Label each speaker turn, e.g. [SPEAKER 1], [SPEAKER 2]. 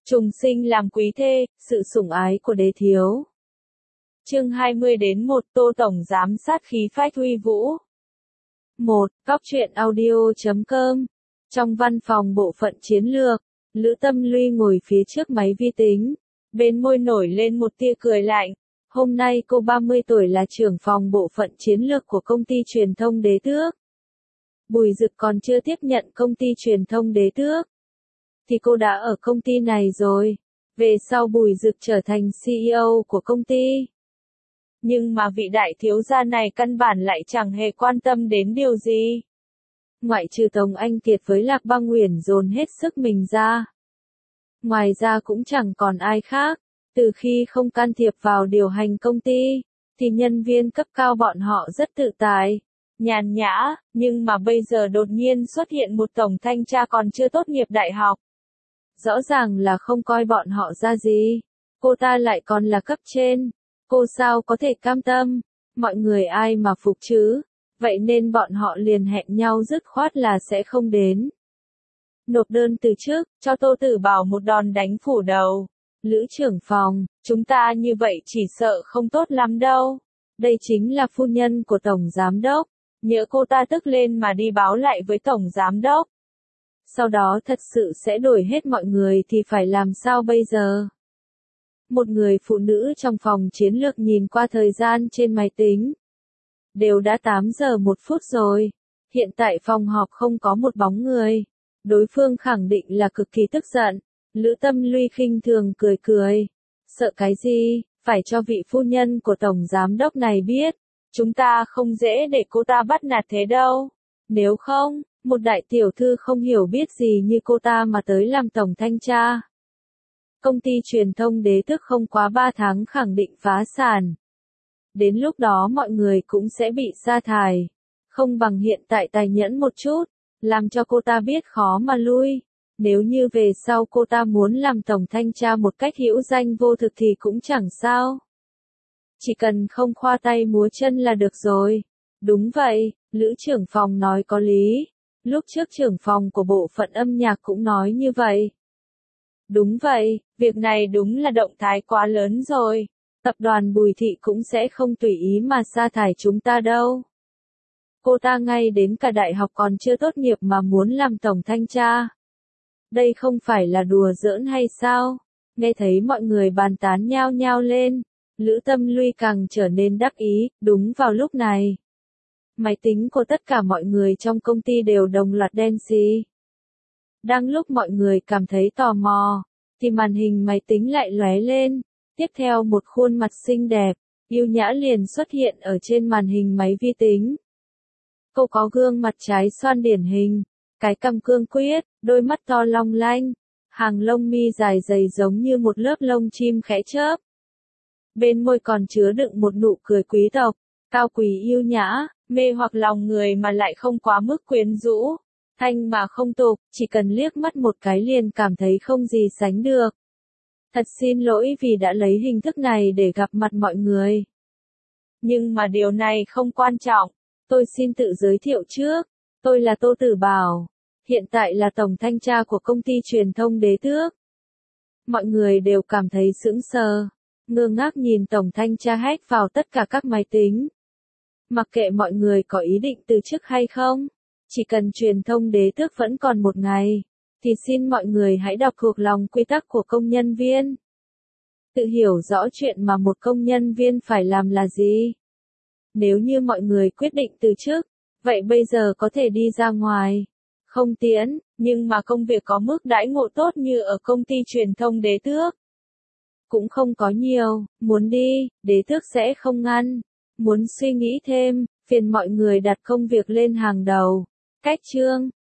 [SPEAKER 1] Trùng sinh làm quý thê, sự sủng ái của đế thiếu. Chương 20-1 Tô Tổng Giám sát khí phách huy vũ. 1. Góc truyện audio.com. Trong văn phòng bộ phận chiến lược, Lữ Tâm Luy ngồi phía trước máy vi tính. Bên môi nổi lên một tia cười lạnh. Hôm nay cô 30 tuổi là trưởng phòng bộ phận chiến lược của công ty truyền thông Đế Tước. Bùi Dực còn chưa tiếp nhận công ty truyền thông Đế Tước thì cô đã ở công ty này rồi. Về sau Bùi Dực trở thành CEO của công ty. Nhưng mà vị đại thiếu gia này căn bản lại chẳng hề quan tâm đến điều gì. Ngoại trừ Tống Anh Kiệt với Lạc Băng Uyển dồn hết sức mình ra. Ngoài ra cũng chẳng còn ai khác. Từ khi không can thiệp vào điều hành công ty, thì nhân viên cấp cao bọn họ rất tự tại, nhàn nhã, nhưng mà bây giờ đột nhiên xuất hiện một tổng thanh tra còn chưa tốt nghiệp đại học. Rõ ràng là không coi bọn họ ra gì. Cô ta lại còn là cấp trên. Cô sao có thể cam tâm? Mọi người ai mà phục chứ? Vậy nên bọn họ liền hẹn nhau dứt khoát là sẽ không đến. Nộp đơn từ chức, cho Tô Tử Bảo một đòn đánh phủ đầu. Lữ trưởng phòng, chúng ta như vậy chỉ sợ không tốt lắm đâu. Đây chính là phu nhân của Tổng Giám Đốc. Nhớ cô ta tức lên mà đi báo lại với Tổng Giám Đốc. Sau đó thật sự sẽ đổi hết mọi người thì phải làm sao bây giờ? Một người phụ nữ trong phòng chiến lược nhìn qua thời gian trên máy tính. Đều đã 8 giờ 1 phút rồi. Hiện tại phòng họp không có một bóng người. Đối phương khẳng định là cực kỳ tức giận. Lữ Tâm Luy khinh thường cười cười. Sợ cái gì, phải cho vị phu nhân của Tổng Giám Đốc này biết. Chúng ta không dễ để cô ta bắt nạt thế đâu. Nếu không, một đại tiểu thư không hiểu biết gì như cô ta mà tới làm tổng thanh tra. Công ty truyền thông Đế Tước không quá 3 tháng khẳng định phá sản. Đến lúc đó mọi người cũng sẽ bị sa thải. Không bằng hiện tại tài nhẫn một chút, làm cho cô ta biết khó mà lui. Nếu như về sau cô ta muốn làm tổng thanh tra một cách hữu danh vô thực thì cũng chẳng sao. Chỉ cần không khoa tay múa chân là được rồi. Đúng vậy, Lữ trưởng phòng nói có lý. Lúc trước trưởng phòng của bộ phận âm nhạc cũng nói như vậy. Đúng vậy, việc này đúng là động thái quá lớn rồi. Tập đoàn Bùi Thị cũng sẽ không tùy ý mà sa thải chúng ta đâu. Cô ta ngay đến cả đại học còn chưa tốt nghiệp mà muốn làm tổng thanh tra. Đây không phải là đùa giỡn hay sao? Nghe thấy mọi người bàn tán nhao nhao lên. Lữ Tâm Luy càng trở nên đắc ý, đúng vào lúc này. Máy tính của tất cả mọi người trong công ty đều đồng loạt đen xì. Đang lúc mọi người cảm thấy tò mò, thì màn hình máy tính lại lóe lên. Tiếp theo một khuôn mặt xinh đẹp, yêu nhã liền xuất hiện ở trên màn hình máy vi tính. Cô có gương mặt trái xoan điển hình, cái cằm cương quyết, đôi mắt to long lanh, hàng lông mi dài dày giống như một lớp lông chim khẽ chớp. Bên môi còn chứa đựng một nụ cười quý tộc, cao quý yêu nhã, mê hoặc lòng người mà lại không quá mức quyến rũ, thanh mà không tục, chỉ cần liếc mắt một cái liền cảm thấy không gì sánh được. Thật xin lỗi vì đã lấy hình thức này để gặp mặt mọi người. Nhưng mà điều này không quan trọng, tôi xin tự giới thiệu trước, tôi là Tô Tử Bảo, hiện tại là tổng thanh tra của công ty truyền thông Đế Tước. Mọi người đều cảm thấy sững sờ, ngơ ngác nhìn tổng thanh tra hack vào tất cả các máy tính. Mặc kệ mọi người có ý định từ chức hay không, chỉ cần truyền thông Đế Tước vẫn còn một ngày, thì xin mọi người hãy đọc thuộc lòng quy tắc của công nhân viên. Tự hiểu rõ chuyện mà một công nhân viên phải làm là gì. Nếu như mọi người quyết định từ chức, vậy bây giờ có thể đi ra ngoài. Không tiễn, nhưng mà công việc có mức đãi ngộ tốt như ở công ty truyền thông Đế Tước. Cũng không có nhiều, muốn đi, Đế Tước sẽ không ngăn. Muốn suy nghĩ thêm, phiền mọi người đặt công việc lên hàng đầu. Cách chương